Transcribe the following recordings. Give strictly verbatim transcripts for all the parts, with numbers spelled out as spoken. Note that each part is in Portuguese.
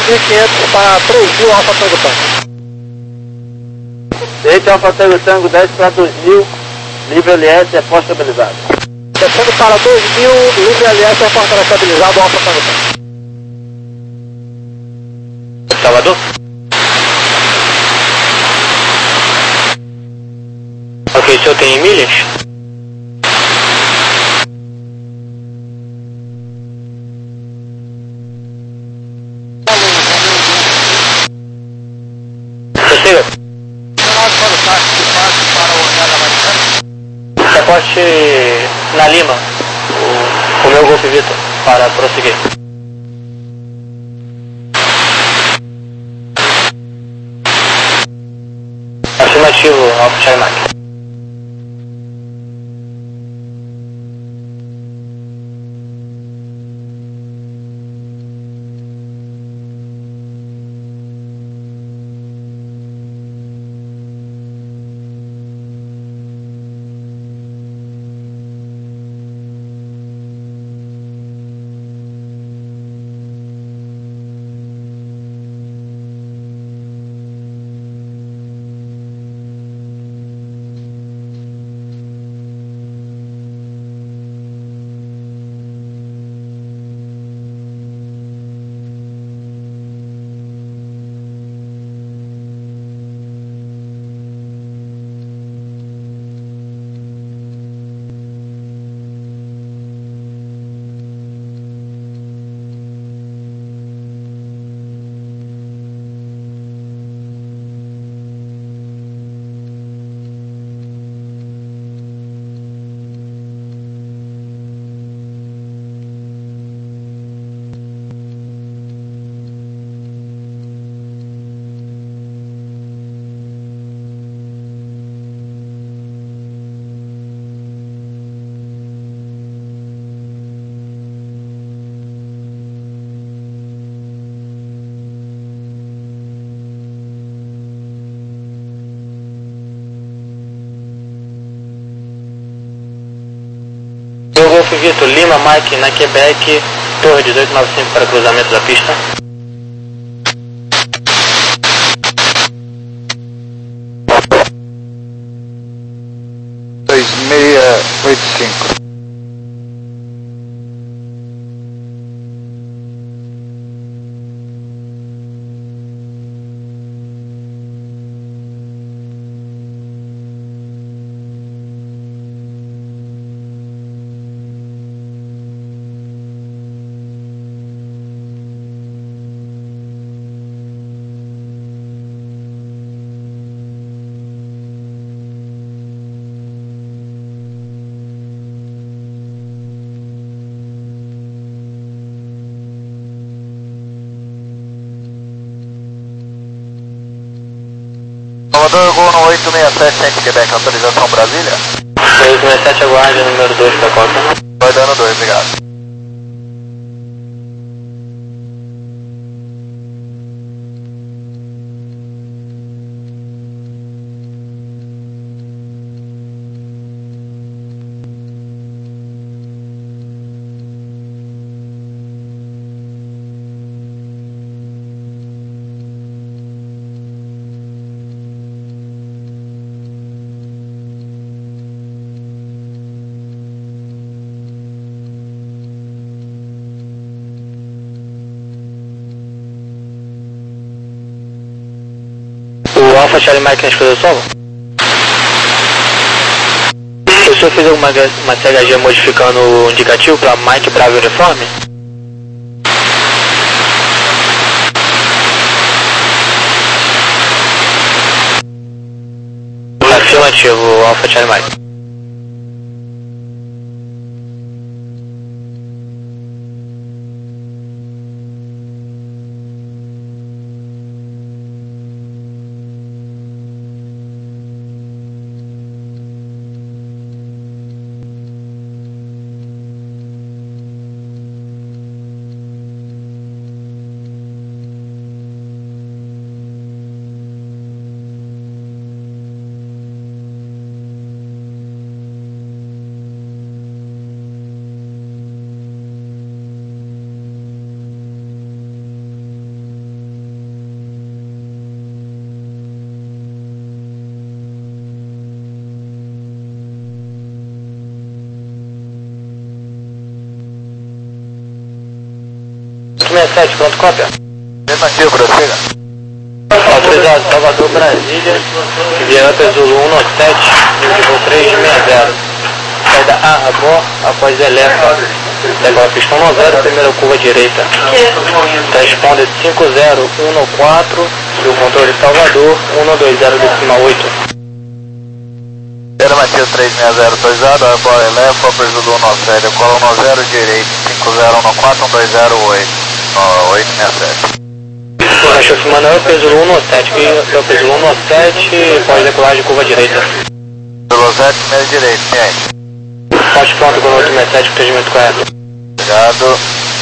mil e quinhentos para três mil Alfa Tango Tango. Eita, Alfa Tango Tango, dez para dois mil, livre L S é pós-estabilizado. Descendo para dois mil, livre L S é pós-estabilizado Alfa Tango Tango. Salvador? Ok, o senhor tem milhas? Sossega. Reporte na Lima, o, o meu Golf Vitor, para prosseguir. Afirmativo, Alfa Charlie Mike. Eu Golf Vitor, Lima, Mike, na Quebec, Torre dezoito noventa e cinco para cruzamento da pista. dois seis oito cinco. Salvador, Gol no oito seis sete, Centro Quebec, autorização Brasília? oito seis sete, aguarde, número dois para Cota. Vai dando dois, obrigado. O Alfa Charlie Mike na escuta do solo? O senhor fez alguma uma C H G modificando o indicativo para Mike Bravo Uniforme? Afirmativo, Alfa Charlie Mike. sete, pronto, cópia. Afirmativo, prossiga. Autorizado, Salvador, Brasília, Viana Zulu um nove sete, nível de voo três seis zero. Saída A, Arbor, após Elefa. Decola pistão nove zero, primeira curva direita. Transponder cinco zero um quatro, seu controle Salvador, um dois zero decimal oito. Afirmativo três seis zero, autorizado, Arbor Elefa, Upper Zulu um nove sete, decola um nove zero direito, cinco zero um quatro, um dois zero oito, oito seis sete. Chefe Manuel, peso um nove sete, que é o peso um nove sete, pode decolar de curva direita. Zulu sete, meio direito, ciente. Poste pronto com o oito seis sete, procedimento correto. Obrigado.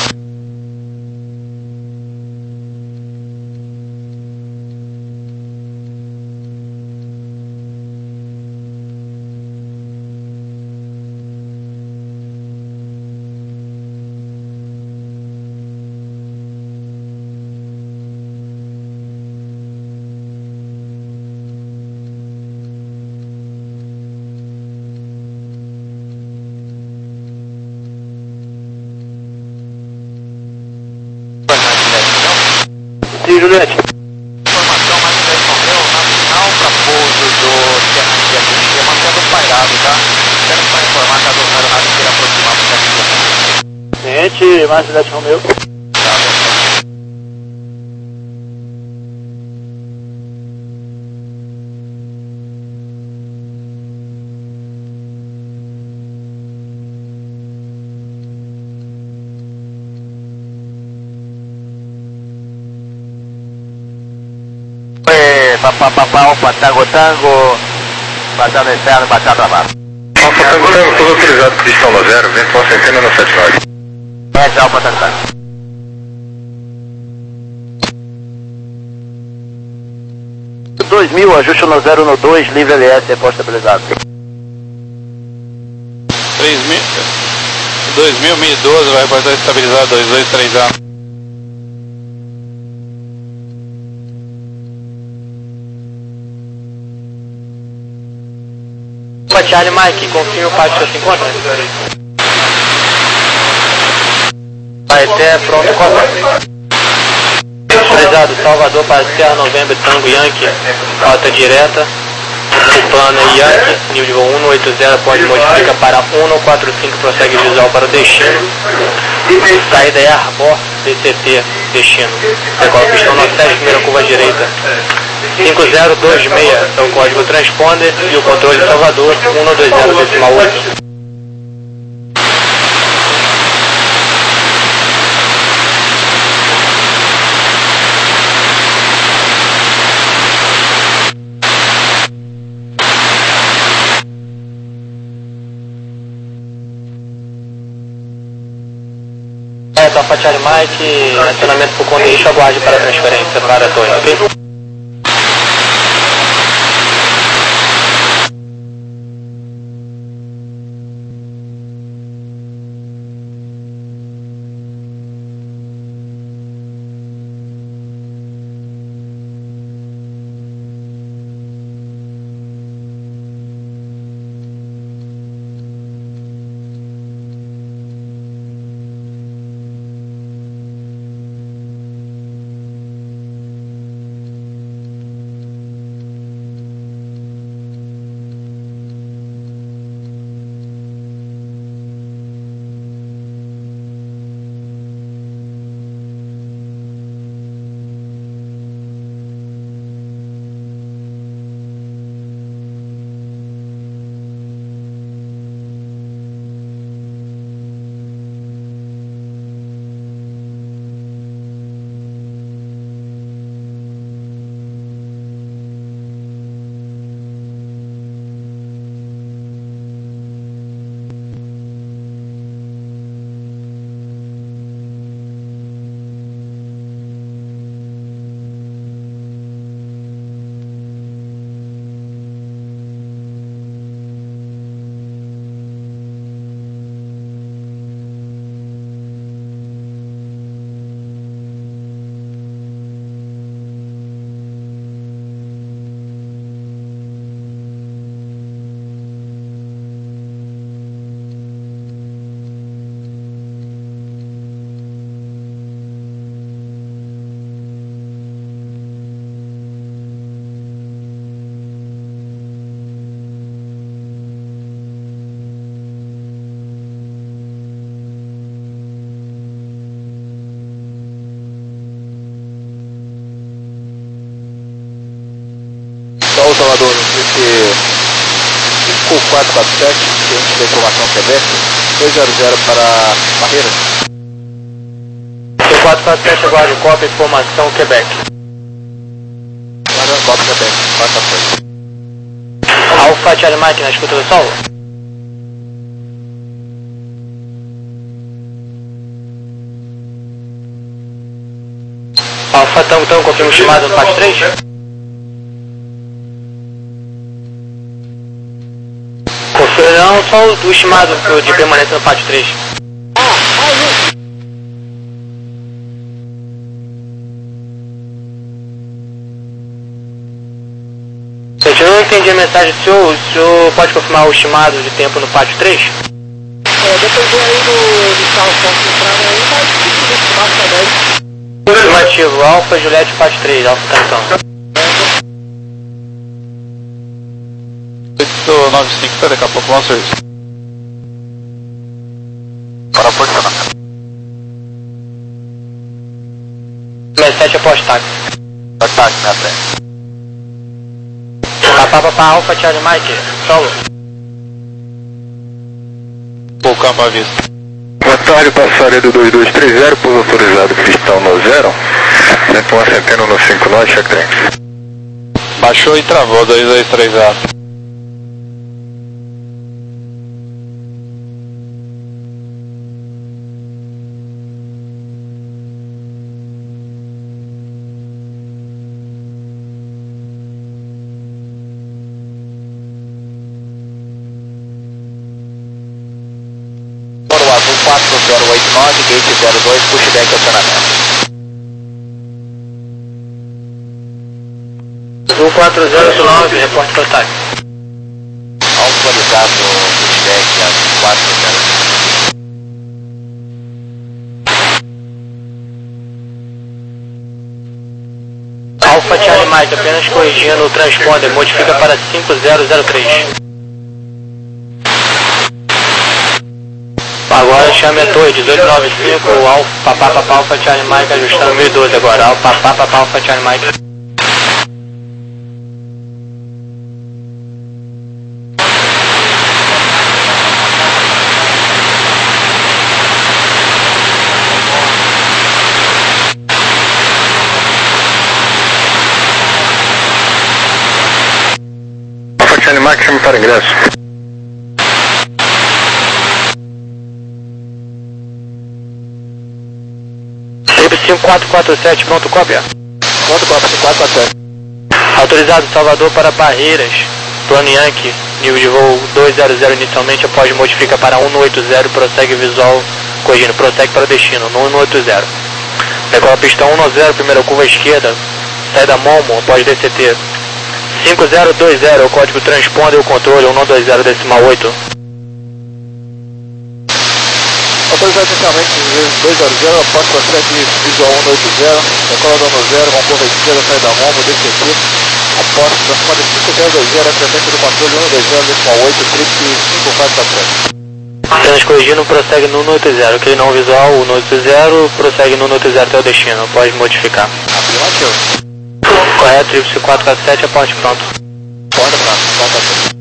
Sim, Juliette. Informação mais dez Romeu, nacional para pouso do Serraria do Esquema, mantendo pairado, tá? Quero só informar caso o aeronave queira aproximar para o Serraria. Ciente, mais dez Romeu. Papapá, opa, tango, tango, baixando externo, baixar travado. Alfa Tango Tango, tudo autorizado, pistão no zero, vento ao centena no sete nove. É, tchau, Alfa Tango Tango. dois mil, ajuste no zero no dois, livre L S, depósito estabilizado. três mil, dois mil, mil e doze, vai reportar estabilizado, dois dois três A. Charlie Mike, confirma o pátio que você encontra. Vai até pronto, cópia. Autorizado, Salvador para Serra Novembro, Tango Yankee, rota direta. O plano é Yankee, nível de voo um oito zero, pode modificar para um quatro cinco, prossegue visual para o destino. Saída é Arbor, D C T, destino. Decola pistão nove sete, primeira curva direita. cinco zero dois seis é o código transponder e o controle Salvador, um dois zero decimal oito. É, Alfa Charlie Mike, acionamento por conta de aguarde para transferência para a torre, ok? quatro quatro sete, ciente da informação Quebec, dois zero zero para Barreiras. C quatro quatro sete, aguarde cópia, informação Quebec. Guarda cópia Quebec, quatro quatro sete. Alfa Charlie Mike na escuta do solo. Alfa Tango Tango, confirma o chamado no Pátio três. Confirma não, só o, o chamado de permanência no Pátio três. Gente, eu não entendi a mensagem do senhor. O senhor pode confirmar o estimado de tempo no Pátio três? É, dependendo aí do, do carro que está entrando aí, mas se estimado também. Afirmativo, Alfa Juliette Pátio três, Alfa Cantão. oito nove cinco, tá, daqui a pouco vamos serviço. Para posicionar. sessenta e sete após táxi. Ataque na frente. Papá, papá, Alfa Charlie Mike, solo. O campo à vista. Boa tarde, passaredo dois dois três zero, pouso autorizado cristal no zero. Tempo uma centena no cinco nove, check tanks. Baixou e travou, dois dois três zero. quatro zero oito nove, gate zero dois, pushback acionamento. um quatro zero oito nove, reporte para o táxi. Autorizado pushback a quatro zero. Alfa Charlie Mike, apenas corrigindo o transponder, modifica para cinco zero zero três. Agora chame a torre dezoito nove cinco, Alfa Papá Papá Alfa Charlie Mike, ajustando mil e doze agora, Alfa Papá Papá Alfa Charlie Mike. Alfa Charlie Mike, chame para ingresso. cinco quatro quatro sete, pronto, cópia. Pronto, cópia, cinco quatro quatro sete. Autorizado Salvador para Barreiras, plano Yankee, nível de voo dois zero zero inicialmente, após modifica para um oito zero, prossegue visual, corrigindo, prossegue para destino, no um oito zero. Decola a pista um nove zero, primeira curva à esquerda, saída Momo, após D C T. cinco zero dois zero, o código transponder o controle, um dois zero decimal oito. Autorizado inicialmente dois zero zero, após prossegue visual um oito zero, decola dono zero, com curva esquerda, saída Momo, D C T. Após transponder cinco zero dois zero, atendente do controle um dois zero decimal oito, trip cinco quatro quatro sete. Apenas corrigindo, prossegue no um oito zero, ok? Não visual, um oito zero, prossegue no um oito zero até o destino, pode modificar. Afirmativo. Correto, triplo quatro quatro sete, aporte pronto. Porta pronto, quatro quatro sete.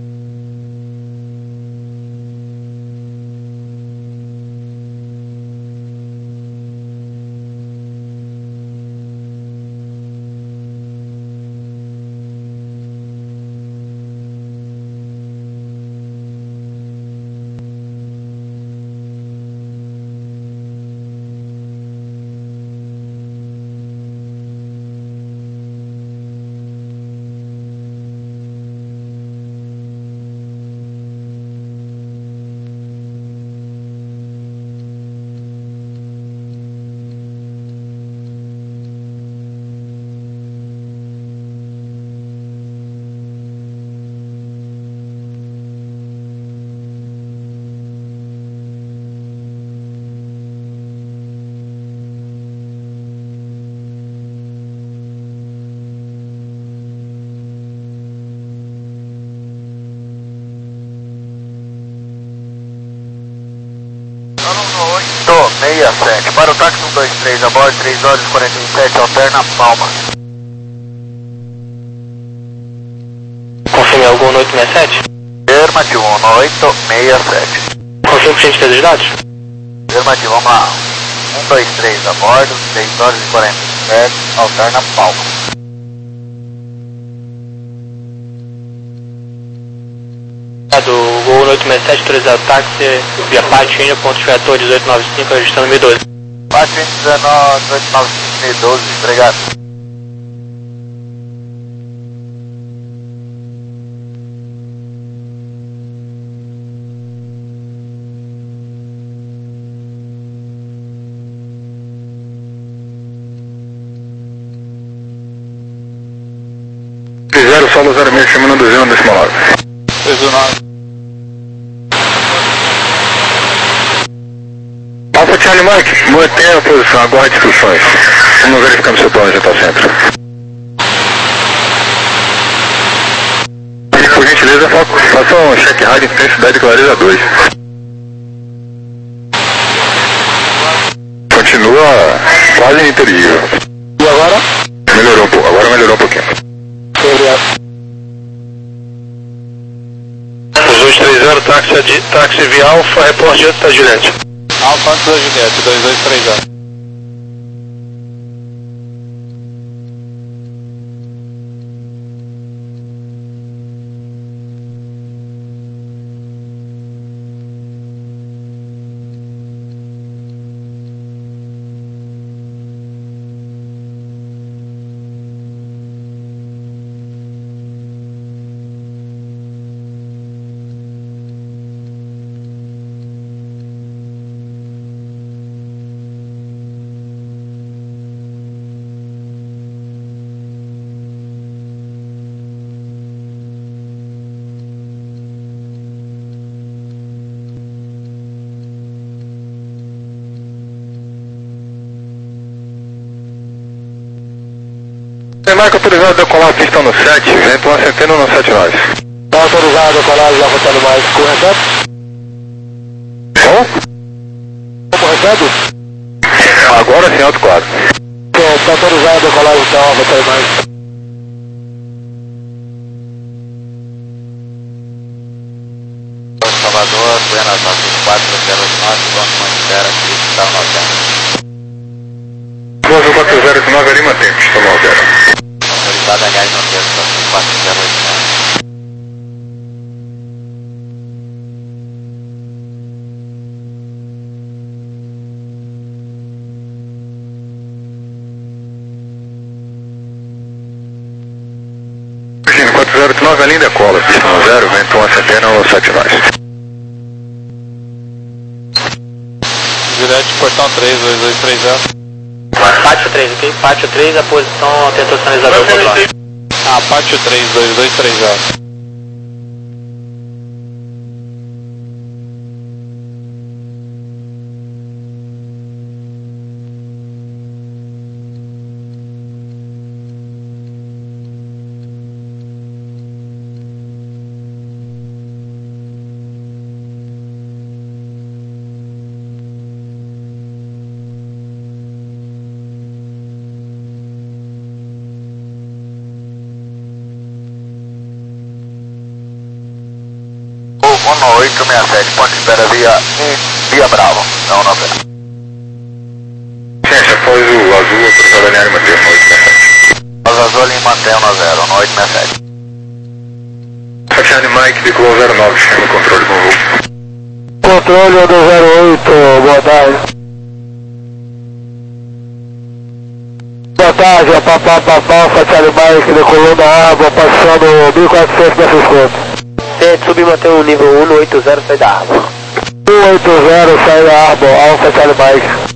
oito seis sete, para o táxi um dois três, a bordo três horas e quarenta e sete, alterna Palma. Confirme algum no oito seis sete? Afirmativo. oito seis sete. Confirma por gentileza de dados? Afirmativo, vamos lá. um, dois, três a bordo, seis horas e quarenta e sete, alterna palma. Do Gol oito seis sete, autorizado táxi via Pátio Índia, ponto expiatório dezoito noventa e cinco, registrando mil e doze. Pátio Índia dezoito noventa e cinco, mil e doze, obrigado. zero, solo zero seis, chamando do zero decimal nove. três nove. Alfa Charlie Mike, mantenha a posição, aguarde instruções. Vamos verificando seu plano de tal centro. E por gentileza, faça um check rádio intensidade clareza dois. Continua quase ininteligível. E agora? Melhorou um pouco, agora melhorou um pouquinho. Obrigado. dois três zero, táxi, táxi via Alfa, reporte diante da Juliette. Alfa antes da Juliette, dois dois três zero. Marca autorizado a decolar a pista no sete, vento uma centena no sete nove. Está autorizado a decolar já contando mais, correto? Bom? Como recebe? Agora sim, alto claro. Está autorizado a decolar então, contando mais. Salvador, Buenas Aires, quatro zero nove, vamos manter aqui, está no doze quatro zero nove ali, mantém, pista no zero. autorizado, aliás, no texto, quatro zero oito nove. quatro zero oito nove, a linha decola, pista no zero, vento uma centena no sete nove. Juliette, portão três, dois dois três zero. Pátio três, ok? Pátio três, a posição tenta sinalizador modular. Ah, Pátio três, dois dois três zero. um oito seis sete, ponto de espera via, via Bravo, não, não vê. Ciência, após o azul, autorizado a linha manter um oito seis sete. Os azul em mantém no zero, um oito seis sete. Charlie Mike, decolou zero nove, chama o controle com o voo. Controle do zero oito, boa tarde. Boa tarde, a papá, papá, Charlie Mike, decolou na água, passando mil e quatrocentos metros quadrados. Tente subir e manter o nível um no oito zero, sai da água. um oito zero, sai da água, Alfa Charlie Mike.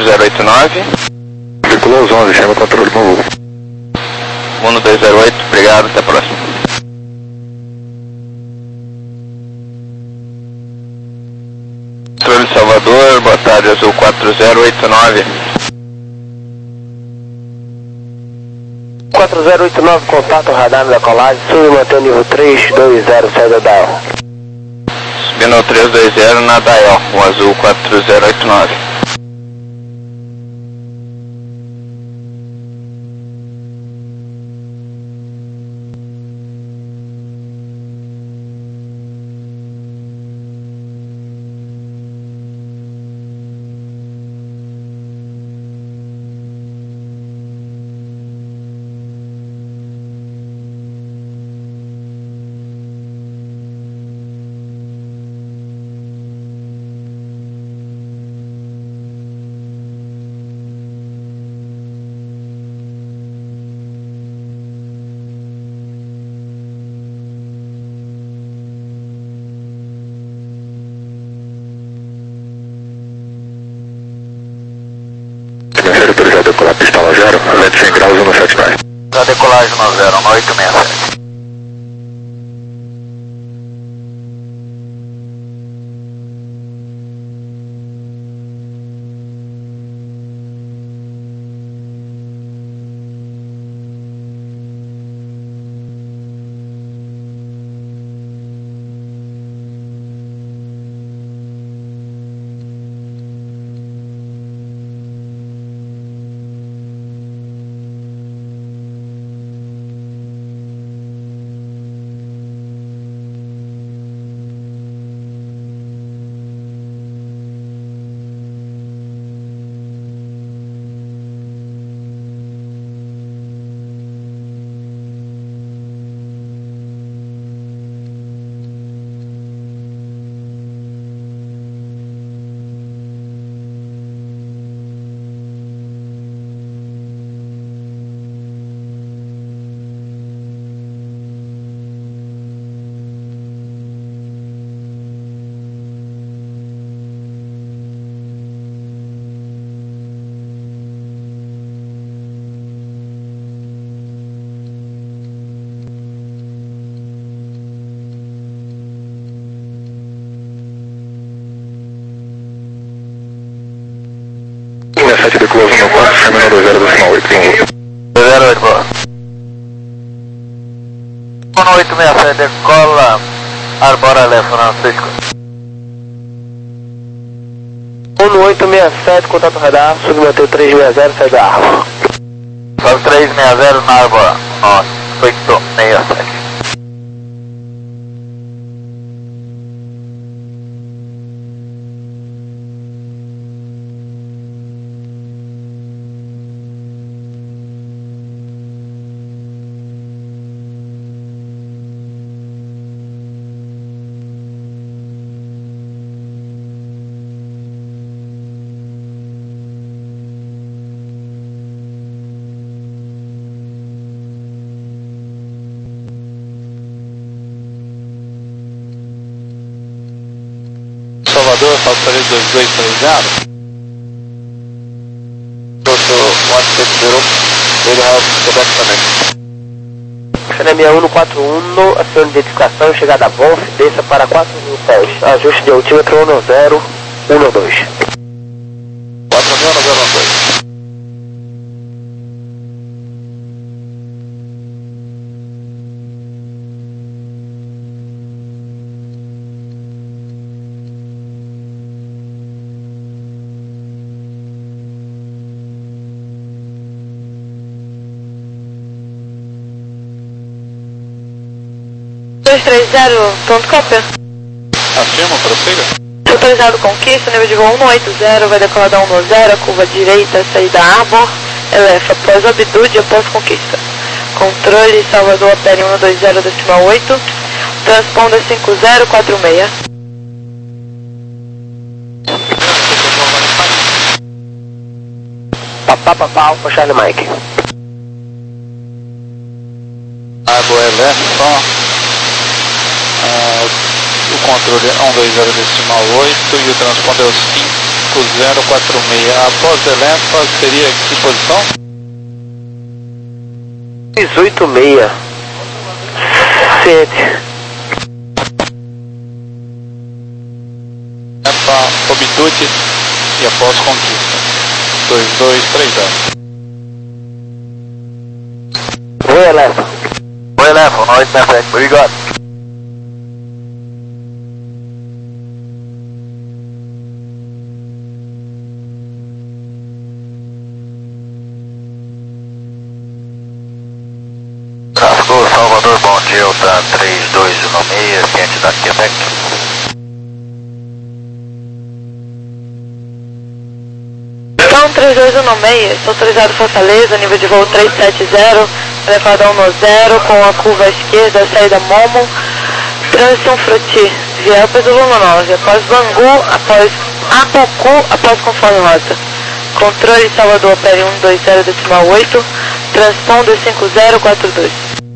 oito zero oito nove. Circulou os onze, chama o controle móvel. um dois zero oito, obrigado, até a próxima. Controle Salvador, boa tarde, Azul quatro zero oito nove. quatro zero oito nove, contato radar da colagem, sube e mantém o nível três dois zero, saída da dial. Subindo ao três dois zero na dial, o Azul quatro zero oito nove. Autorizado a decolar pista no zero, vento cem graus no sete nove. Para decolagem no zero, no oito seis sete. sete decolou no quatro, chama dois zero decimal oito, dois zero oito, boa. um oito seis sete, decola Arbora Left, Francisco. um oito seis sete, contato radar, sube e mantém o três seis zero, saída da Arbor. Sobe três seis zero na Arbora, oito seis sete. Salvador, Salvador dois dois três zero. um seis zero, ele vai Quebec também. Xenemia um quatro um, acione de identificação, chegada a Bonf, desça para quatro mil pés. Ajuste de altímetro um zero um dois. quatro mil zero um dois. dois três zero, pronto, cópia. Afirma, prossiga. Autorizado Conquista, nível de voo um oito zero, vai decolar da um zero, curva direita, saída Arbor, elefa, após Abdude, após Conquista. Controle Salvador, Opere um dois zero decimal oito, transponder cinco zero quatro seis. Papá, papá, Alfa Charlie Mike. Arbor Elefa, só. Uh, o controle é um dois zero decimal oito e o transponder é o cinco cinco zero quatro seis. Após Elefa, seria que posição? dezoito seis. Ciente. Elefa, Obitude e após Conquista. dois dois três zero. Oi, Elefa. Oi, Elefa, nós na frente, obrigado. Casco, Salvador, bom dia, o T A três dois um seis, ciente da Quebec. Então, três dois um seis, estou autorizado Fortaleza, nível de voo três sete zero, elevado a um zero, com a curva à esquerda, saída Momo, trânsito Fruti, via Alpes do Luma nove, após Bangu, após Apocu, após conforme rota. Controle Salvador, Opere um dois zero decimal oito, transponder cinco zero quatro dois.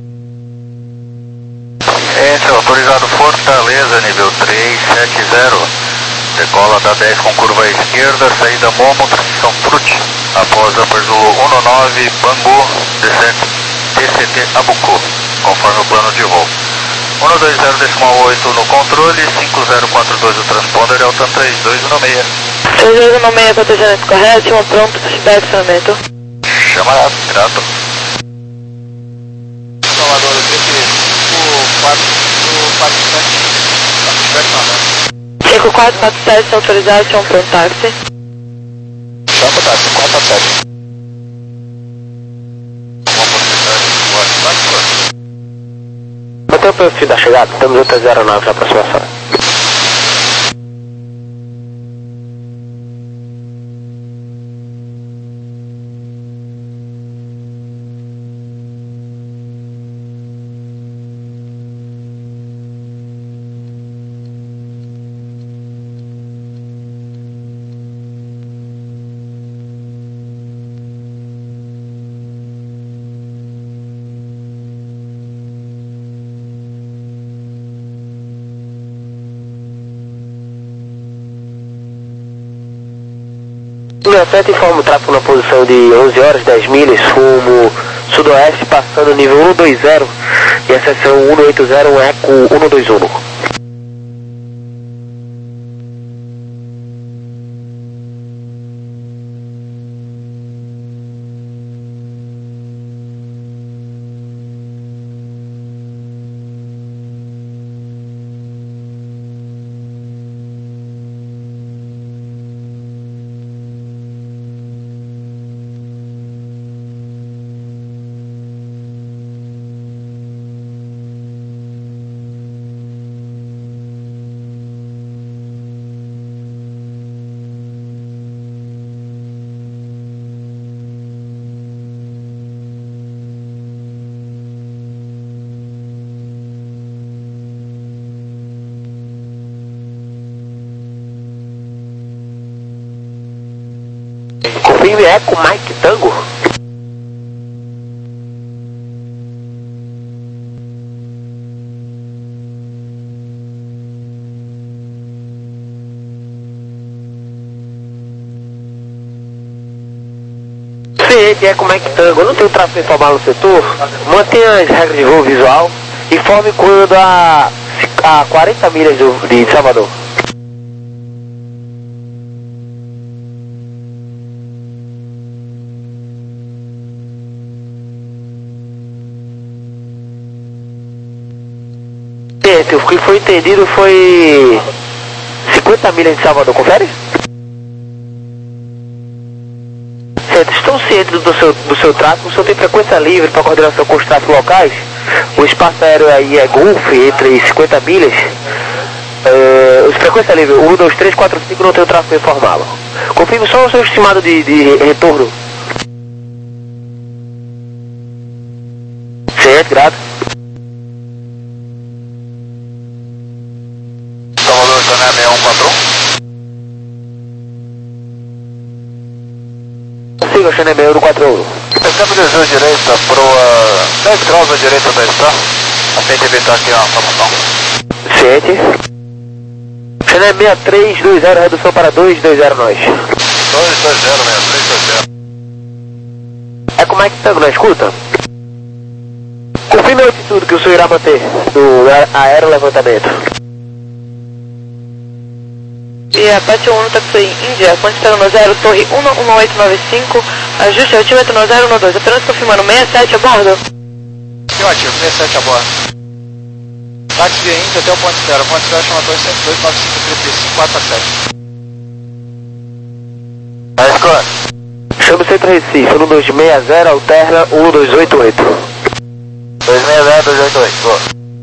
Esse é autorizado Fortaleza, nível três sete zero. Decola da dez com curva à esquerda, saída Momo, transição Fruti. Após Upper Zulu um nove, Bangu, descente T C T Abucu, conforme o plano de voo. um dois zero decimal oito no controle, cinco zero quatro dois o transponder, Delta três dois um seis. três dois um seis, protegimento correto, uma pronto, feedback, acionamento. Chamada, grato. Salvador, eu sei que o quatro sete. cinco quatro quatro sete, autorizado, chama pronto, táxi. Chama táxi, quatro quatro sete. Mantém o perfil da chegada, estamos oito zero nove na aproximação. sete informa o tráfego na posição de onze horas, dez milhas, rumo sudoeste, passando nível um dois zero e a seção um oito zero, eco um dois um. Confirme Eco Mike Tango. Ciente, Eco Mike Tango. Eu não tenho tráfego informal no setor. Mantenha as regras de voo visual. Informe quando a, a quarenta milhas do, de Salvador. O que foi entendido foi cinquenta milhas de Salvador, confere? Certo, estão cientes do seu, do seu tráfego, o senhor tem frequência livre para coordenação com os tráfegos locais? O espaço aéreo aí é Gulf, entre cinquenta milhas. Uh, frequência livre, um, dois, três, quatro, cinco não tem o tráfego informal. Confirme só o seu estimado de, de retorno. Certo, grato. Salvador, Cané seis um quatro um. Siga o Chané seis um quatro um. Sempre desvio direita para dez graus à direita da estrada, a fim de evitar aqui a promoção. Ciente. Channel seis três dois zero, redução para dois dois zero nós. dois dois zero, seis três dois zero. É como é que tá, não escuta? Confirme a altitude que o senhor irá manter do aerolevantamento. E a Pet um, táxi Índia, quantidade no zero, torre um um oito nove cinco, ajuste altímetro no zero um dois, apenas confirmando, sessenta e sete a bordo. Que ótimo, sessenta e sete a bordo. Táxi via Índia até o ponto zero, o ponto zero chama torre cento e dois, nove cinco, trinta e cinco, quatro sete. Mas claro. Chama Centro Recife, um dois seis zero, alterna um dois oito oito. dois seis zero, dois oito oito, boa.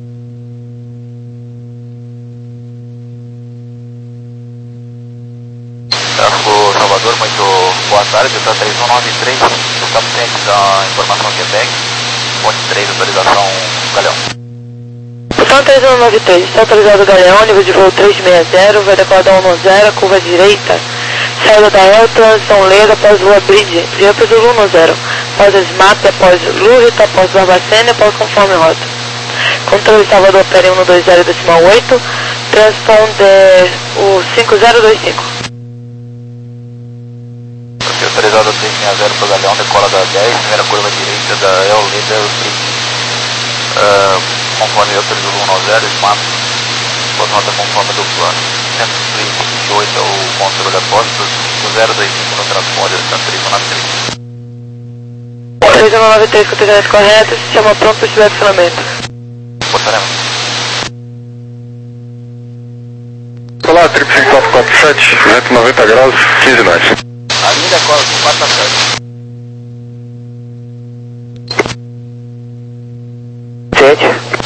Tráfego Salvador, muito boa tarde, está três um nove três, estamos cientes da informação Quebec, ponte três, autorização Galeão. Portão três um nove três, está autorizado o Galeão, nível de voo trezentos e sessenta, vai decolar da um zero, curva direita, saída da El, transição Lega após Lua Bridge, via para o Zulu um zero, após Smap, após Lurita, após Barbacena, após conforme rota. Controle Salvador, Pere um dois zero, decimal oito, transponder o cinco zero dois cinco. Autorizado três seis zero para o Galeão, decola da dez, primeira curva direita da El Leader Bridge. Uh, conforme autorizou o um zero, Smap, nota conforme do plano. cento e vinte e oito é o controle apósito, o zero dois cinco no transponder, está três um nove três. três um nove três, coordenadas corretas, chama pronto para estiver funcionamento. Portaremos. Olá, triplo cinco quatro quatro sete, vento noventa graus, quinze nós. A linha decola quatro a sete. Sete.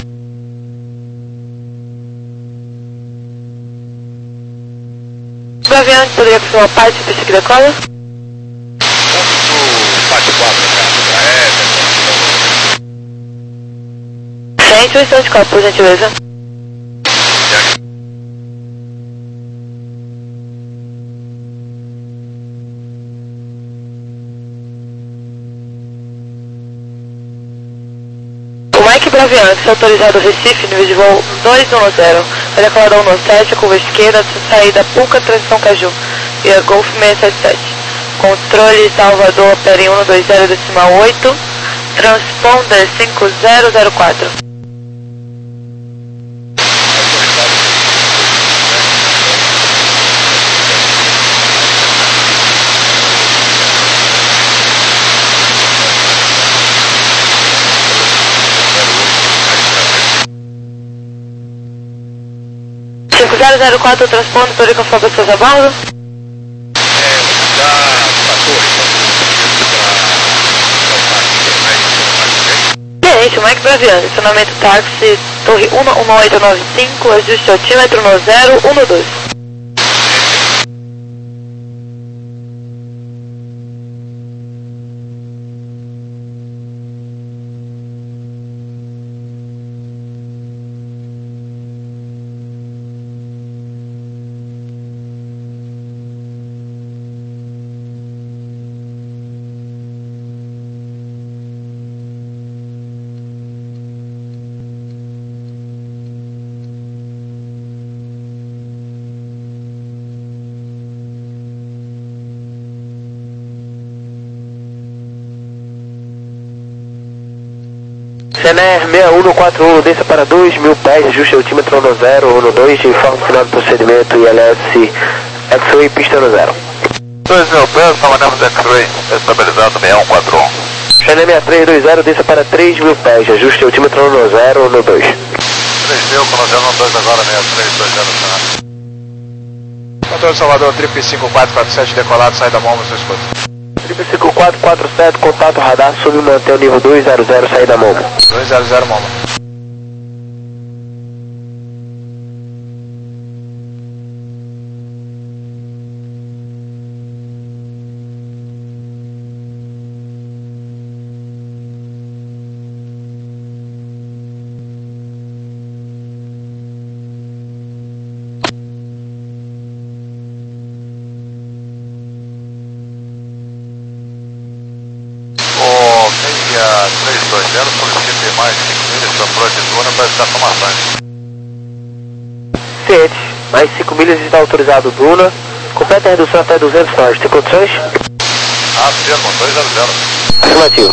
O avião poderia confirmar a parte para que decola? Parte quatro, Sem intuição de copo, por gentileza. Mike Braviante, autorizado Recife, nível de voo dois um zero, vai decolar da um sete, curva esquerda, saída Puca, transição Caju, via Golf seiscentos e setenta e sete. Controle Salvador, Pere um dois zero, decimal oito, transponder cinco zero zero quatro. cinco zero zero quatro, transponder, poderia confirmar pessoas a bordo? É, da torre. Gente, Mike Braviani, estacionamento táxi, torre um um oito nove cinco, ajuste altímetro no zero um dois. Cener seis um quatro um, desça para dois mil pés, ajuste altímetro um zero um dois, informe final do procedimento I L S X-Ray pista no zero. dois mil pés, comandamos X-Ray, estabilizado seis um quatro um. Cener seis três dois zero, desça para três mil pés, ajuste altímetro um zero um dois. três mil, comandando um dois agora, seis três dois zero. Controle Salvador, triplo cinco quatro quatro sete, decolado, sai da mão, você escuta. triplo cinco quatro quatro sete, contato radar, sob manter o nível dois zero zero, saída MOMO. dois zero zero, MOMO. três dois zero, solicite mais cinco milhas para Flor de Duna para estação Maçãs. Ciente, Mais cinco milhas está autorizado Duna. Completa a redução até duzentos nós. Tem condições? Ah, firma, dois zero zero. Afirmativo.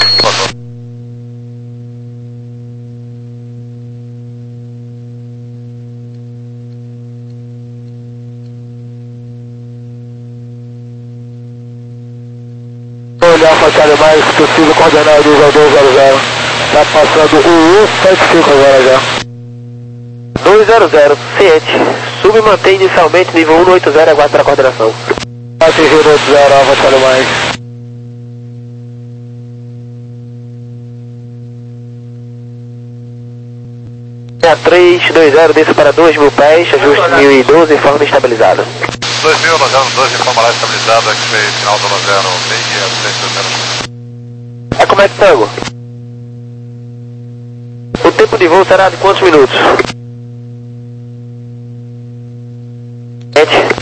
Olhar para Charlie mais, possível coordenar o diesel dois zero zero. Tá passando o um sete cinco agora já. dois zero zero, ciente. Sub mantém inicialmente nível um oito zero, aguarda para coordenação. Atingido oito zero, Alfa Charlie mais. três dois zero, desça para dois mil pés, ajuste mil e doze, forma estabilizada. dois mil, nove zero doze, forma estabilizada, que fez final do nove zero, meia, seis zero. É como é que tango? O tempo de voo será de quantos minutos? Sete.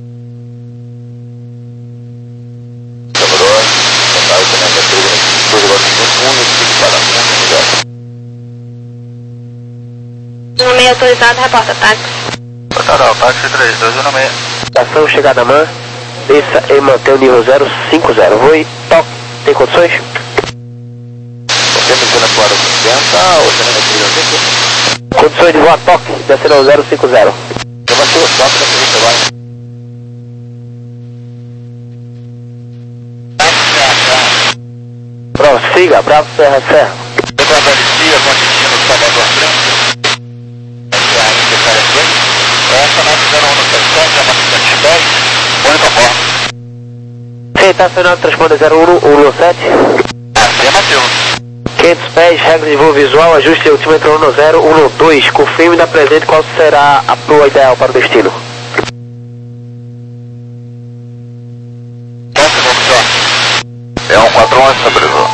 um meio autorizado, reporta táxi. Total, táxi três dois um seis. Estação chegada a man, desça e mantém o nível zero cinco zero. Voo e toque. Tem condições? Você me dizendo agora sessenta ou você Condições de voo a toque, descendo ao zero cinco zero. Eu baixei o stop da polícia agora. Prossiga, Bravo Serra Serra. Eu trabalho dia com destino Salvador Frente. Essa é a Índia Carequê. Essa nove zero um sete sete, é uma quinhentos e dez. Única forma. Sim, estacionado, transponder zero um um sete. Afirmativo. quinhentos pés, regra de voo visual, ajuste altímetro um zero um dois. Confirme da presente qual será a proa ideal para o destino. É um quatro um, estabilizou.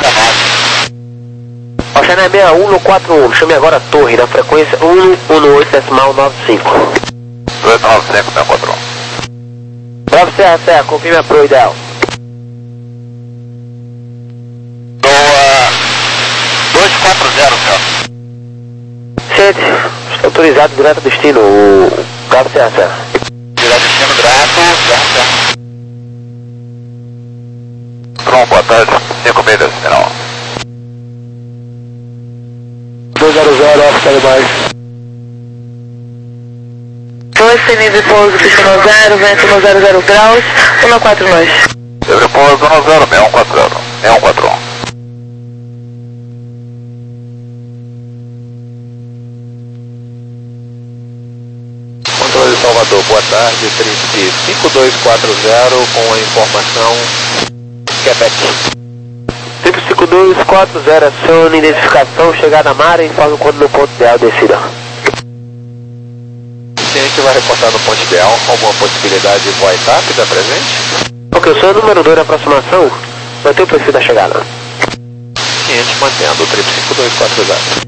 Oceana seis um quatro um, chame agora a torre na frequência um um oito decimal nove cinco. dois nove cinco, seis quatro um. Bravo Serra Serra, confirme a proa ideal. dois quatro zero, senhor. Gente, está autorizado direto ao destino, o Bravo Serra Serra. Direto destino, direto, certo. Pronto, boa tarde. cinco milhas, final. dois zero zero, Alfa Charlie mais. dois, nível de pouso, pista no zero, vento no zero zero graus, um quatro nós. Livre pouso no zero, seis um quatro zero. seis um quatro um. Controle Salvador, boa tarde, trip cinco dois quatro zero com a informação Quebec. Trip cinco dois quatro zero, acione identificação, chegada a mar e informe quando no ponto ideal descida. A gente vai reportar no ponto ideal alguma possibilidade de voar etapa da presente? Ok, o senhor número dois na aproximação, mantém o perfil da chegada. Ciente mantendo, trip cinco dois quatro zero.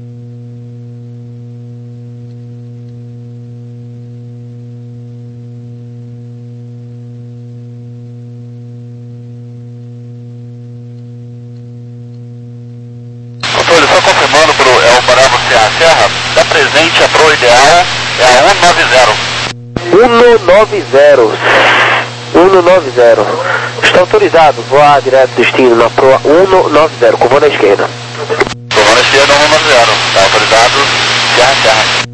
Controle, só confirmando, Bru, é o Bravo Serra Serra. Da presente, a proa ideal é a um nove zero. um nove zero. um nove zero. Está autorizado, voar direto destino na proa um nove zero, com voo na esquerda. Proa na esquerda, um nove zero. Está autorizado, Serra Serra.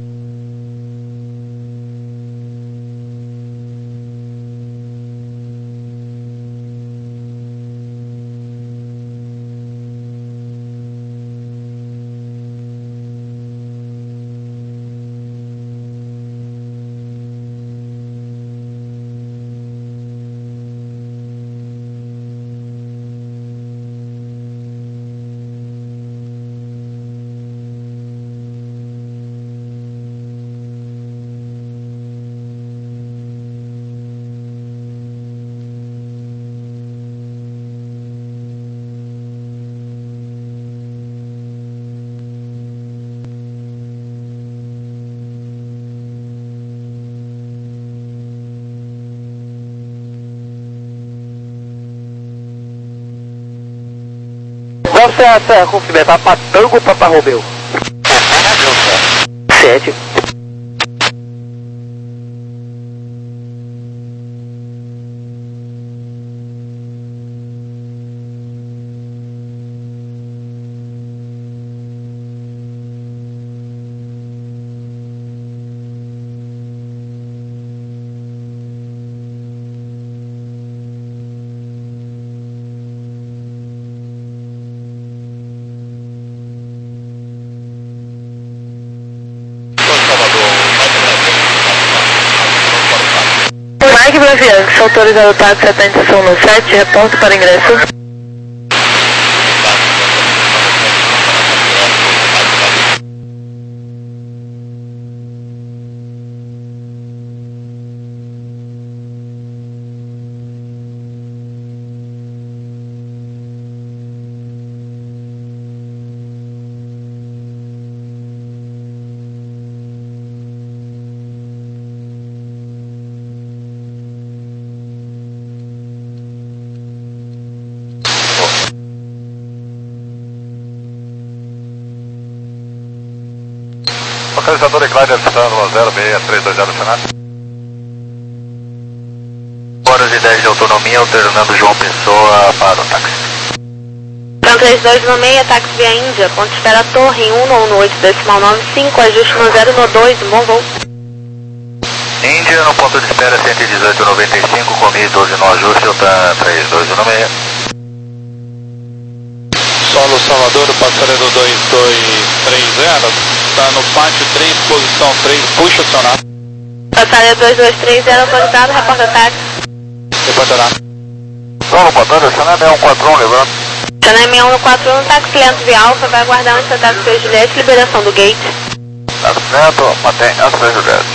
Bravo Serra Serra, confirme, etapa Tango Papa Romeu. Sete. Mike Bravianx, autorizado táxi até indicação no sete, reporte para ingresso. Localizador Glider Sano zero seis três dois zero Senado. Horas e dez de autonomia, alternando João Pessoa para o táxi. Então três dois um seis, táxi via Índia, ponto de espera Torre em um no oito decimal nove cinco, ajuste no zero no dois, bom voo. Índia no ponto de espera cento e dezoito noventa e cinco, comi doze no ajuste, O T A N três dois um seis. Solo Salvador, passaredo dois dois três zero, está no pátio três, posição três, puxa acionar. Passaredo dois dois três zero, autorizado, reporta táxi. Reportará. Solo quatro, acionado é um quatro um, levando. Channel sessenta e um no quarenta e um, táxi lento via Alfa, vai aguardar onde está táxi seis Juliette, liberação do gate. Táxi lento, mantém as três Juliette.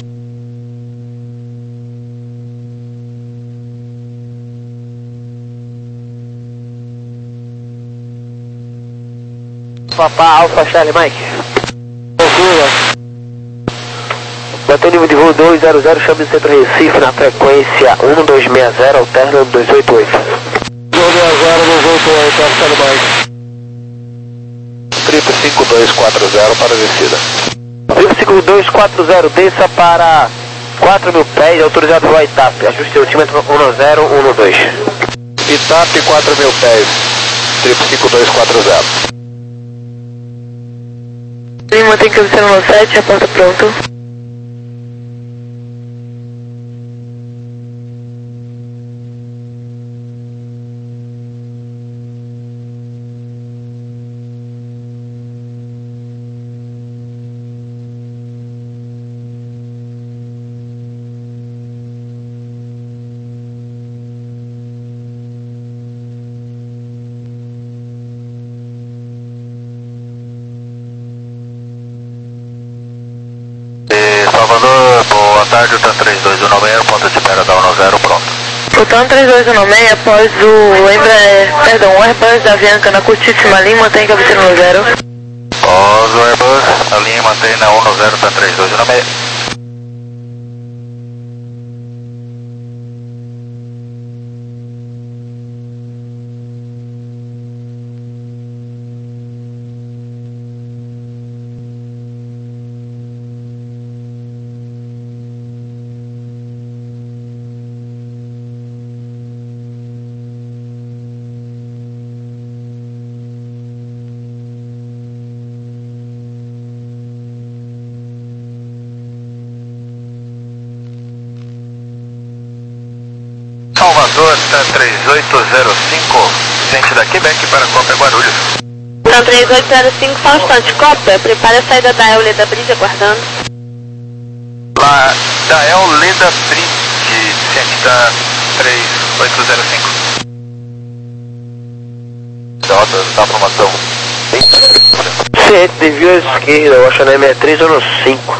Papá Alfa Charlie Mike. Bateu nível de voo dois zero zero, chame de centro Recife na frequência um dois seis zero, alterna dois oito oito. dois dois zero, dois oito oito, Alfa Charlie Mike. Triple cinco dois quatro zero para a descida. Triple cinco dois quatro zero, desça para quatro mil pés, autorizado voo Itap, ajuste altímetro um zero um dois. Itap quatro mil pés, Triple cinco dois quatro zero. Lima tem cabeceira no sete, a porta pronto. Salvador, boa tarde, o T A N três dois um seis, ponto de espera da um zero, pronto. O T A N três dois um seis, após o Embraer, perdão, o Airbus da Avianca na curtíssima linha, mantém cabeceira no zero. Após o Airbus, a linha mantém na um zero, T A N três dois um seis. Salvador, T A N três oito zero cinco, gente da Quebec para Copa Guarulhos. T A N três oito zero cinco, só um instante, Copa, prepare a saída da Euler da Bridge, aguardando. Lá, da El Leda Bridge, gente da três oito zero cinco. Derrota da formação. Ciente, desvio à esquerda, o Channel sessenta e três um cinco.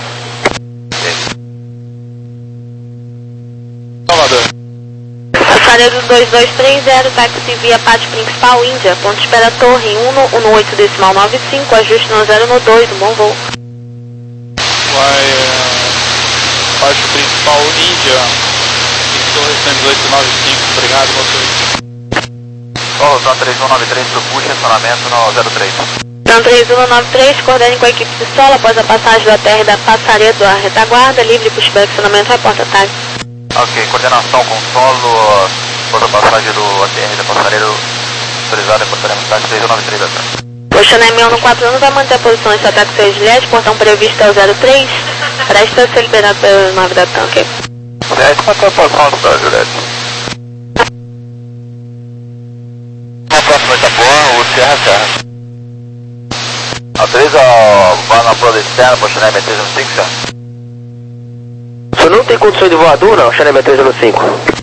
Salvador. Passaredo dois dois três zero, táxi via pátio principal Índia, ponto de espera Torre em um no oito decimal nove cinco, ajuste no zero no dois, bom voo. Vai, uh, pátio principal Índia, Torre cento e dezoito nove cinco, obrigado, motorista. Oh, T A N três um nove três, puxa, acionamento no zero três. T A N três um nove três, coordene com a equipe de solo após a passagem do A T R da Passaredo à retaguarda, livre pushback, acionamento, reporta táxi. Ok, coordenação com solo, após a passagem do A T R da Passaredo, autorizada, reportaremos táxi três um nove três atrás. O Channel sessenta e um no quarenta e um vai manter a posição em seu ataque seis Juliette, portão previsto é o zero três, presta a ser liberado pela nave da T A N, ok? Juliette, quanto é a posição do Juliette? A próxima Itapuã, o Serra Serra. Autoriza o vá na prova externa para o Channel sessenta e três um cinco, Eu não tenho condições de voador, não, Xané três zero cinco.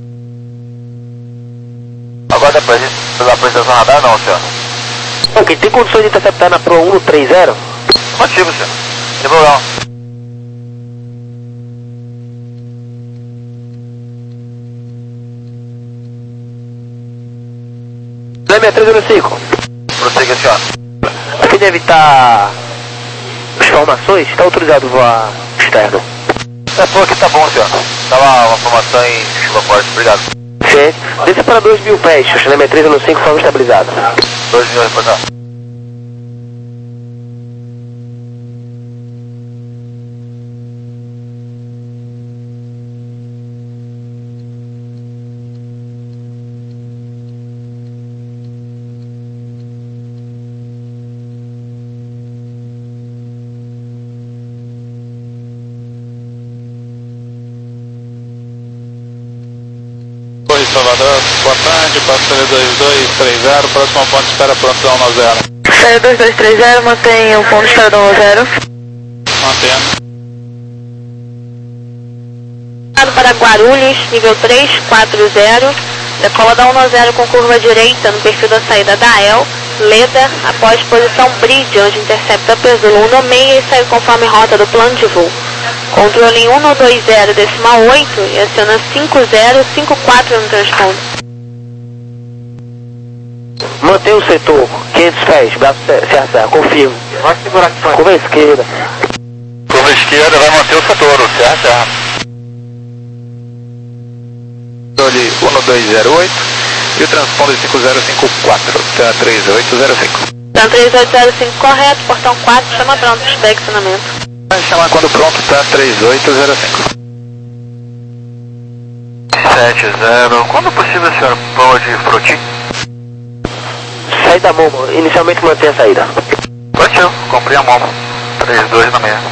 Agora pra gente pela apresentação radar não, senhor. Não, quem tem condições de interceptar na Pro um três zero? Motivo, senhor. Sem problema. Xané três zero cinco. Prossiga, senhor. Aqui deve estar as formações, está autorizado voar externo. É, por aqui tá bom, senhor. Tá lá uma formação em chuva forte, obrigado. Sim. Desça para dois mil pés, Xané três zero cinco, forma estabilizada. dois mil, reportado. Torre Salvador, boa tarde, passageiro dois dois três zero, próximo ponto de espera pronto um nove zero. Passageiro dois dois três zero, mantém o ponto de espera um nove zero. Mantendo. Para Guarulhos, nível três quatro zero, decola da um nove zero com curva direita no perfil da saída da E L, Leda, após posição Bridge, onde intercepta Pesulo um nove seis e sai conforme rota do plano de voo. Controle em um dois zero decimal oito e aciona cinco zero cinco quatro no transponde. Mantém o setor, quinhentos pés, braço Serra Serra, confirmo. Vai segurar aqui, curva à esquerda. Curva esquerda vai manter o setor, o Serra Serra. Controle um dois zero oito e o transponder cinco zero cinco quatro, tá três oito zero cinco. Tá três oito zero cinco correto, portão quatro, chama pronto, inspeccionamento. Vai chamar quando pronto, tá três oito zero cinco. sete zero. Quando possível, senhor, pode frotir? Saída Momo, inicialmente mantém a saída. Partiu, cumpri a Momo. três dois na meia.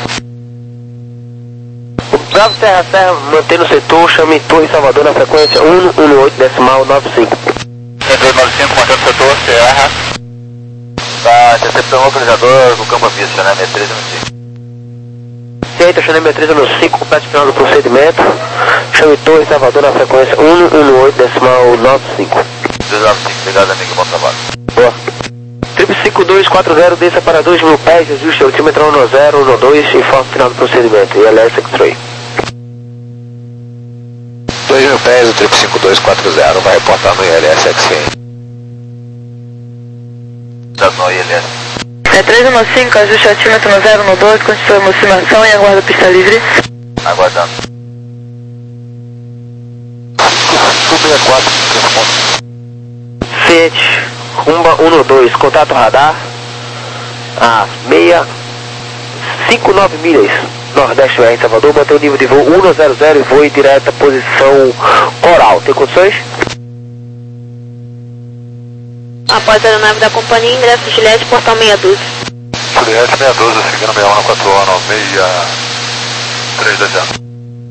Bravo Serra Serra, mantendo o setor, chame Torre Salvador na frequência um um oito decimal nove cinco. cento e nove cinco, mantendo o setor, Serra. Tá interceptando o localizador do campo vista, né? sessenta e três no cinco. Aceita, Xané três no cinco, complete final do procedimento. Chame Torre Salvador na frequência um um oito decimal nove cinco. dois nove cinco, obrigado, amigo, bom trabalho. Boa. Triple cinco dois quatro zero, desça para dois mil pés, ajuste altímetro um zero um dois e forma final do procedimento. E L S X-Ray. dois mil pés, o triple cinco dois quatro zero, vai reportar no I L S X-Ray. Tá no I L S. É três um cinco, ajuste altímetro um zero um dois, continua a aproximação e aguarda a pista livre. Aguardando. sessenta e quatro, Fiat, Rumba um dois, contato radar. A meia cinco nove milhas, Nordeste O R Salvador, mantém o nível de voo um zero zero e voe direto à posição Coral. Tem condições? Após a aeronave da companhia, ingresso Juliette, portão meia dúzia. Juliette meia dúzia, seguindo meia um quatro um, meia três dois zero.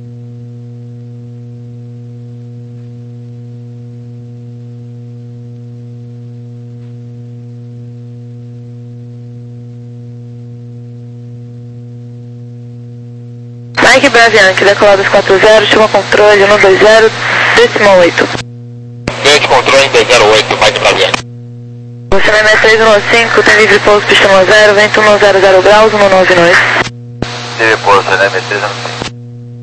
Nike Bravianque, decolado quatro zero, chama controle um dois zero, decimal oito. Verde controle dois zero oito, Mike Bravianque. Você vai três um cinco, tem livre pouso, pista um zero, vento um zero zero graus, um nove nove. Livre pouso, né, três um cinco.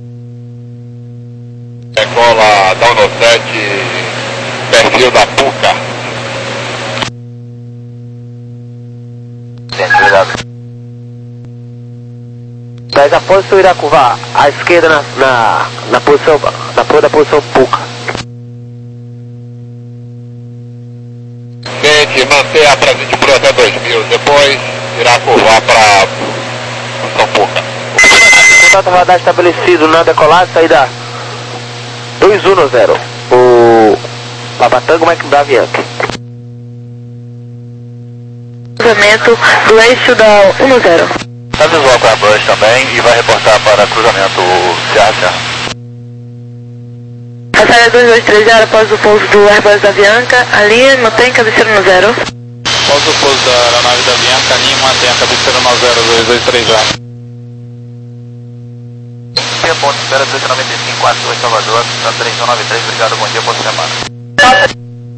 Decola da um sete, perfil da Puca. Entendi, obrigado. Mas após o irá curvar à esquerda na, na, na posição, na porra da posição Puca. Gente, manter a presente por até dois mil, depois irá curvar para São Puca. Contato radar estabelecido na decolagem, saída dois um zero. O Papatango Mike Bravianque. Cruzamento do eixo da um zero. Tá visual com a Airbus também e vai reportar para cruzamento Serra Serra. Passageiro dois dois três zero, após o pouso do Airbus da Avianca, a linha mantém cabeceira no zero. Após o pouso da aeronave da Avianca, a linha mantém a cabeceira no zero dois dois três zero. dia, ponto espera dezoito noventa e cinco, quatro dois Salvador, três um nove três, obrigado, bom dia, boa semana.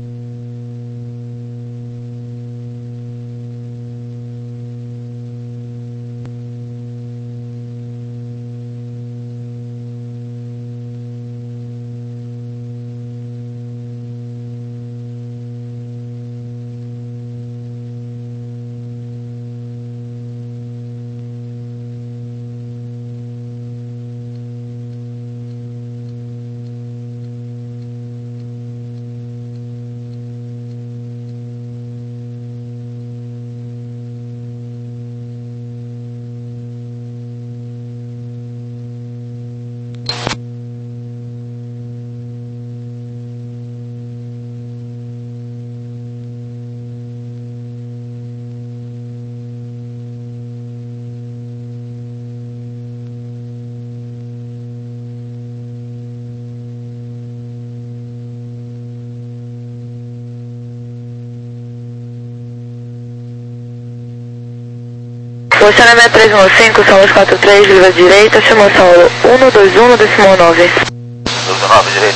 Posicionamento três um cinco, Solos quatro três, livre direita, chamou Saulo um dois um, decimal nove. doze nove, direito.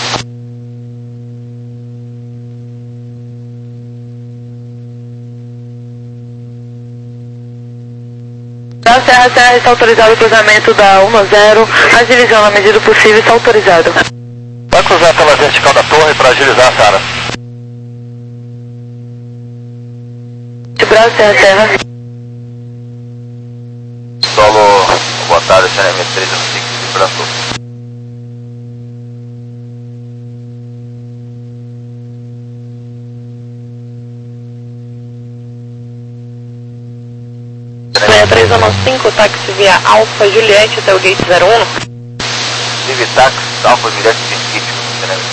Da Serra Serra está autorizado o cruzamento da um zero, a divisão na medida do possível está autorizado. Vai cruzar pela vertical da torre para agilizar a Sara. De braço, Serra Serra. Solo, boa tarde, C N M três um cinco, de branco. três um cinco, táxi via Alfa Juliette até o gate zero um. Live táxi, Alfa Juliette, vinte, C N M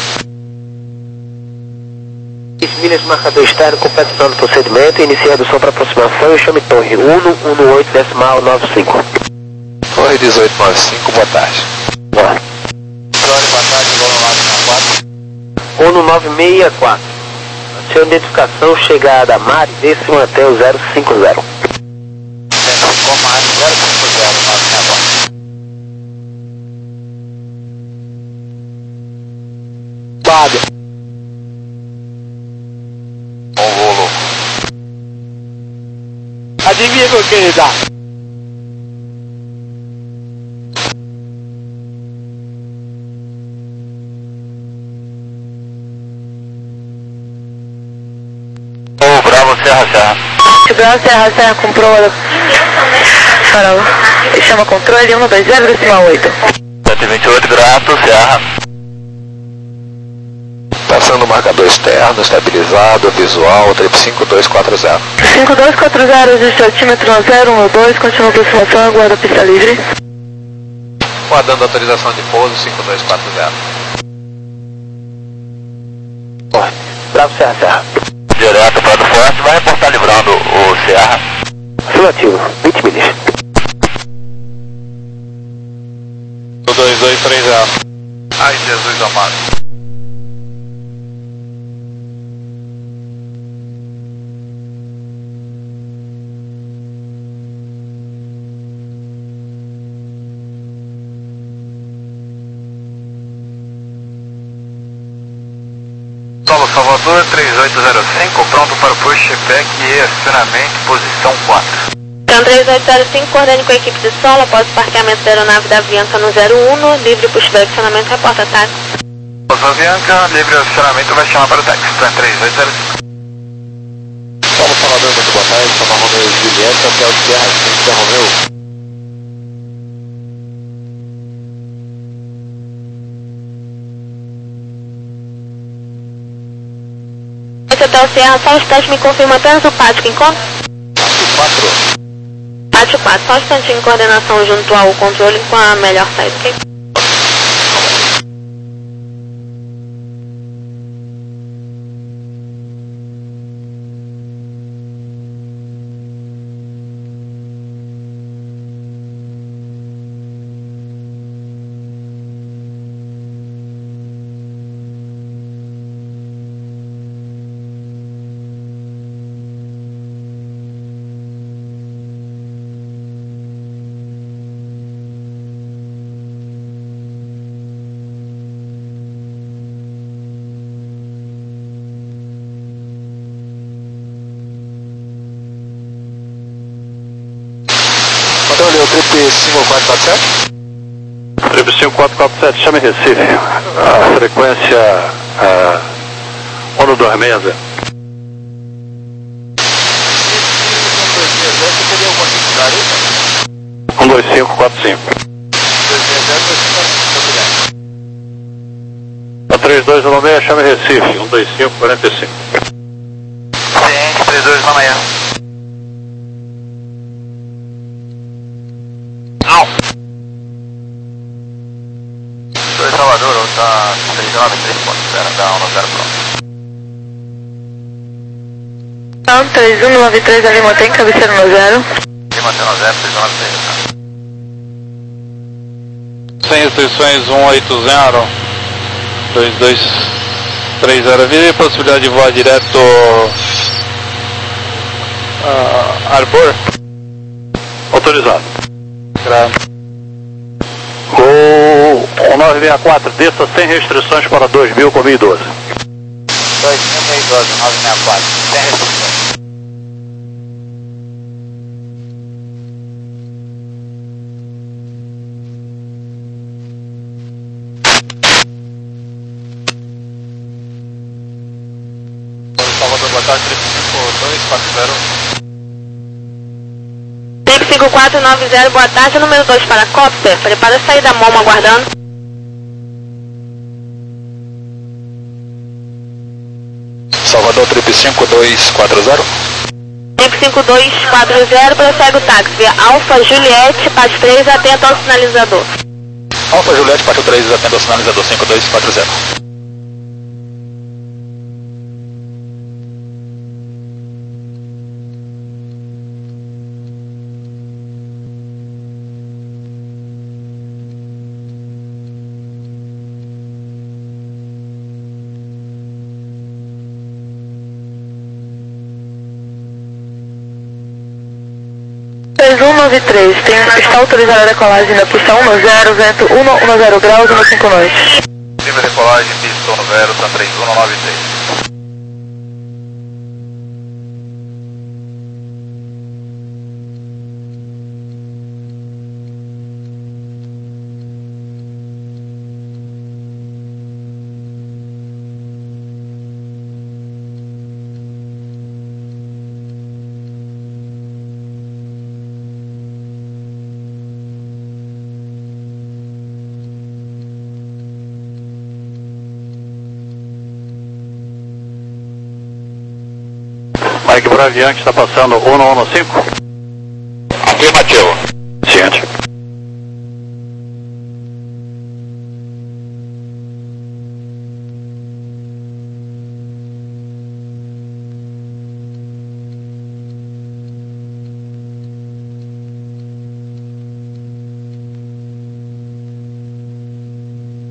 três. Milhas, marcador externo, completando o procedimento, iniciando o som para aproximação e chame torre um um oito, decimal nove cinco. Torre dezoito noventa e cinco, boa tarde. Boa. Torre, boa tarde, Golo nove seis quatro. ONU nove seis quatro. Sua identificação, chegada a Mari, décimo até o zero cinco zero. Com mais zero cinco zero, nove seis quatro. Bábio. Bom voo. Adivinha com quem ele dá? Ô, Bravo, Serra, Serra. Bravo, Serra Serra, comprou farol. Chama controle um dois zero, decimal oito. sete vinte e oito, Grato, Serra. Passando o marcador externo, estabilizado, visual, trip cinco dois quatro zero. cinco dois quatro zero, ajuste altímetro zero um dois, continua aproximação, aguarda pista livre. Guardando autorização de pouso, cinco dois quatro zero. Bravo, Serra Serra. Direto para o Forte, vai reportar livrando o Serra. Afirmativo, vinte milhas. dois dois três zero. Ai, Jesus amado. Solo Salvador três oito zero cinco, pronto para o pushback e acionamento, posição quatro. Então três oito zero cinco, coordene com a equipe de solo, após o parqueamento da aeronave da Avianca no zero um, livre pushback, acionamento, reporta táxi. A Avianca, livre acionamento, vai chamar para o táxi, então três oito zero cinco. Paulo Salvador, muito boa tarde, chama Romeu Juliette, até o Serra cinco da Romeu. Até o Serra, só um instante, me confirma apenas o pátio que encontra? quatro. Pátio quatro, só um instante em coordenação junto ao controle com a melhor saída, ok? Trip cinco quatro quatro sete. Trip cinco quatro quatro sete, chame Recife. A frequência uh, um dois seis zero. um dois cinco quatro cinco. A três dois nove seis, chame Recife, um dois cinco quatro cinco. Ciente, três dois nove seis. Não. dois Salvador, tá três nove três ponto zero, dá um zero pronto. três um nove três ali, mantém cabeceira no zero. Lima zero zero, três nove três. Sem restrições um oito zero, dois dois três zero, vira possibilidade de voar direto uh, Arbor. Autorizado. Graças. O nove seis quatro, desça sem restrições para dois mil com mil e doze. dois mil e doze, nove seis quatro, sem restrições. Salvador, boa tarde, trip cinco dois quatro zero. Trip cinco quatro nove zero, boa tarde, número dois para Copter. Prepara a sair da MOMO aguardando. Salvador, Trip cinco dois quatro zero. Trip cinco dois quatro zero, prossegue o táxi via Alfa Juliette, Pátio três, atento ao sinalizador. Alfa Juliette, Pátio três, atento ao sinalizador cinco dois quatro zero. três um nove três, tem, está autorizada a decolagem da pista um zero, vento um zero graus, um cinco nós. Cima decolagem, pista um zero, tá três um nove três. Mike Bravo Yankee está passando um um cinco. Afirmativo.